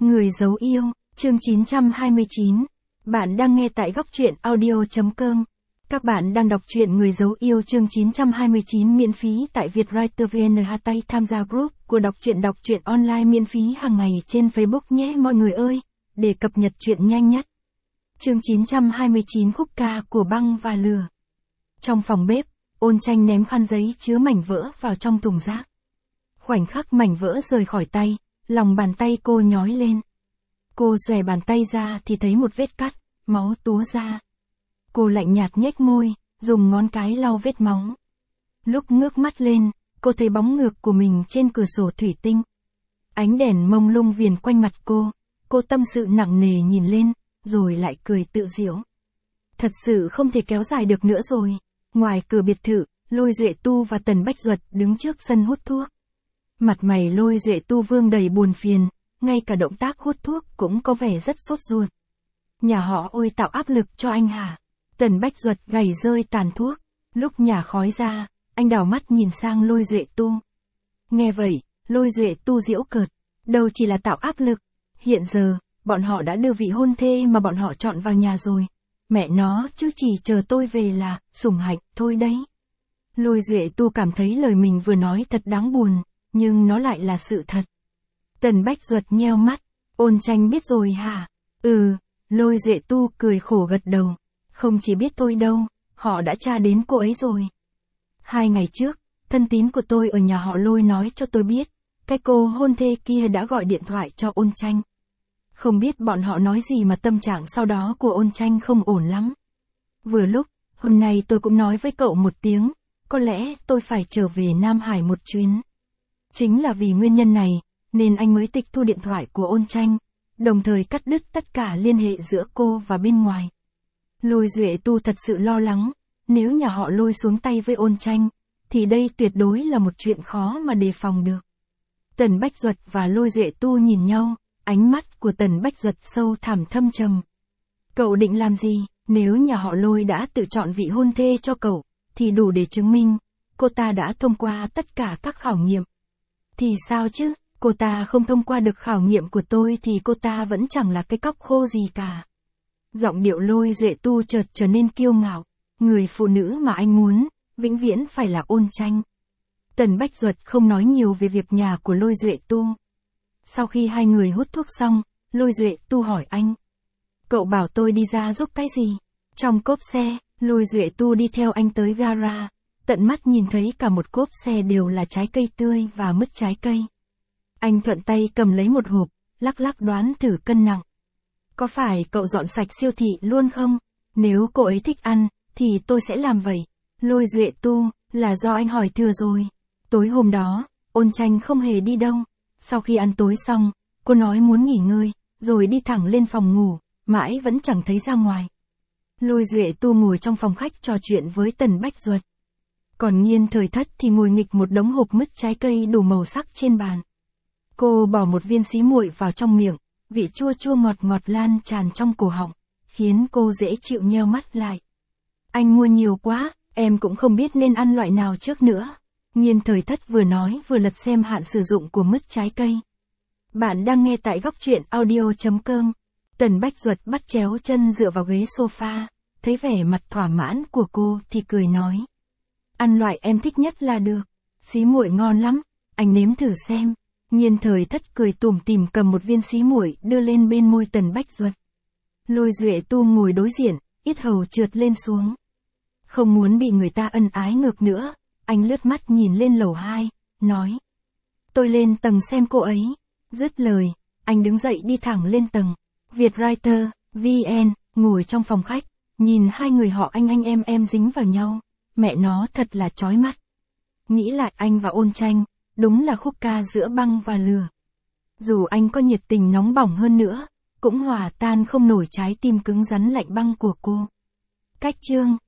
Người giấu yêu, chương 929. Bạn đang nghe tại góc truyện audio.com. Các bạn đang đọc truyện Người giấu yêu chương 929 miễn phí tại Vietwriter VN. Tay tham gia group của đọc truyện online miễn phí hàng ngày trên Facebook nhé mọi người ơi, để cập nhật truyện nhanh nhất. Chương 929 khúc ca của băng và lửa. Trong phòng bếp, Ôn Tranh ném khăn giấy chứa mảnh vỡ vào trong thùng rác. Khoảnh khắc mảnh vỡ rời khỏi tay, lòng bàn tay cô nhói lên. Cô xòe bàn tay ra thì thấy một vết cắt, máu túa ra. Cô lạnh nhạt nhếch môi, dùng ngón cái lau vết máu. Lúc ngước mắt lên, cô thấy bóng ngược của mình trên cửa sổ thủy tinh. Ánh đèn mông lung viền quanh mặt cô tâm sự nặng nề nhìn lên, rồi lại cười tự giễu. Thật sự không thể kéo dài được nữa rồi. Ngoài cửa biệt thự, Lôi Duệ Tu và Tần Bách Duật đứng trước sân hút thuốc. Mặt mày Lôi Duệ Tu vương đầy buồn phiền, ngay cả động tác hút thuốc cũng có vẻ rất sốt ruột. Nhà họ Ôi tạo áp lực cho anh hả? Tần Bách Duật gầy rơi tàn thuốc, lúc nhả khói ra, anh đảo mắt nhìn sang Lôi Duệ Tu. Nghe vậy, Lôi Duệ Tu giễu cợt, đâu chỉ là tạo áp lực, hiện giờ, bọn họ đã đưa vị hôn thê mà bọn họ chọn vào nhà rồi. Mẹ nó chứ chỉ chờ tôi về là, sủng hạnh, thôi đấy. Lôi Duệ Tu cảm thấy lời mình vừa nói thật đáng buồn, nhưng nó lại là sự thật. Tần Bách Duật nheo mắt, Ôn Tranh biết rồi hả? Lôi Duệ Tu cười khổ gật đầu. Không chỉ biết tôi đâu, họ đã tra đến cô ấy rồi. 2 ngày trước, thân tín của tôi ở nhà họ Lôi nói cho tôi biết, cái cô hôn thê kia đã gọi điện thoại cho Ôn Tranh. Không biết bọn họ nói gì mà tâm trạng sau đó của Ôn Tranh không ổn lắm. Vừa lúc, hôm nay tôi cũng nói với cậu một tiếng, có lẽ tôi phải trở về Nam Hải một chuyến. Chính là vì nguyên nhân này, nên anh mới tịch thu điện thoại của Ôn Tranh, đồng thời cắt đứt tất cả liên hệ giữa cô và bên ngoài. Lôi Duệ Tu thật sự lo lắng, nếu nhà họ Lôi xuống tay với Ôn Tranh, thì đây tuyệt đối là một chuyện khó mà đề phòng được. Tần Bách Duật và Lôi Duệ Tu nhìn nhau, ánh mắt của Tần Bách Duật sâu thẳm thâm trầm. Cậu định làm gì? Nếu nhà họ Lôi đã tự chọn vị hôn thê cho cậu, thì đủ để chứng minh, cô ta đã thông qua tất cả các khảo nghiệm. Thì sao chứ, cô ta không thông qua được khảo nghiệm của tôi thì cô ta vẫn chẳng là cái cóc khô gì cả. Giọng điệu Lôi Duệ Tu chợt trở nên kiêu ngạo, người phụ nữ mà anh muốn, vĩnh viễn phải là Ôn Tranh. Tần Bách Duật không nói nhiều về việc nhà của Lôi Duệ Tu. Sau khi hai người hút thuốc xong, Lôi Duệ Tu hỏi anh. Cậu bảo tôi đi ra giúp cái gì? Trong cốp xe, Lôi Duệ Tu đi theo anh tới gara, tận mắt nhìn thấy cả một cốp xe đều là trái cây tươi và mứt trái cây. Anh thuận tay cầm lấy một hộp, lắc lắc đoán thử cân nặng. Có phải cậu dọn sạch siêu thị luôn không? Nếu cô ấy thích ăn, thì tôi sẽ làm vậy. Lôi Duệ Tu, là do anh hỏi thừa rồi. Tối hôm đó, Ôn Tranh không hề đi đâu. Sau khi ăn tối xong, cô nói muốn nghỉ ngơi, rồi đi thẳng lên phòng ngủ, mãi vẫn chẳng thấy ra ngoài. Lôi Duệ Tu ngồi trong phòng khách trò chuyện với Tần Bách Duật. Còn Nghiên Thời Thất thì ngồi nghịch một đống hộp mứt trái cây đủ màu sắc trên bàn. Cô bỏ một viên xí muội vào trong miệng, vị chua chua ngọt ngọt lan tràn trong cổ họng, khiến cô dễ chịu nheo mắt lại. Anh mua nhiều quá, em cũng không biết nên ăn loại nào trước nữa. Nghiên Thời Thất vừa nói vừa lật xem hạn sử dụng của mứt trái cây. Bạn đang nghe tại góc truyện audio.com. Tần Bách Duật bắt chéo chân dựa vào ghế sofa, thấy vẻ mặt thỏa mãn của cô thì cười nói. Ăn loại em thích nhất là được, xí muội ngon lắm, anh nếm thử xem. Nghiên Thời Thất cười tủm tỉm cầm một viên xí muội đưa lên bên môi Tần Bách Duật. Lôi Duệ Tu ngồi đối diện, yết hầu trượt lên xuống. Không muốn bị người ta ân ái ngược nữa, anh lướt mắt nhìn lên lầu 2, nói. Tôi lên tầng xem cô ấy. Dứt lời, anh đứng dậy đi thẳng lên tầng. Vietwriter, VN, ngồi trong phòng khách, nhìn hai người họ anh em dính vào nhau. Mẹ nó thật là chói mắt. Nghĩ lại anh và Ôn Tranh, đúng là khúc ca giữa băng và lửa. Dù anh có nhiệt tình nóng bỏng hơn nữa, cũng hòa tan không nổi trái tim cứng rắn lạnh băng của cô. Cách chương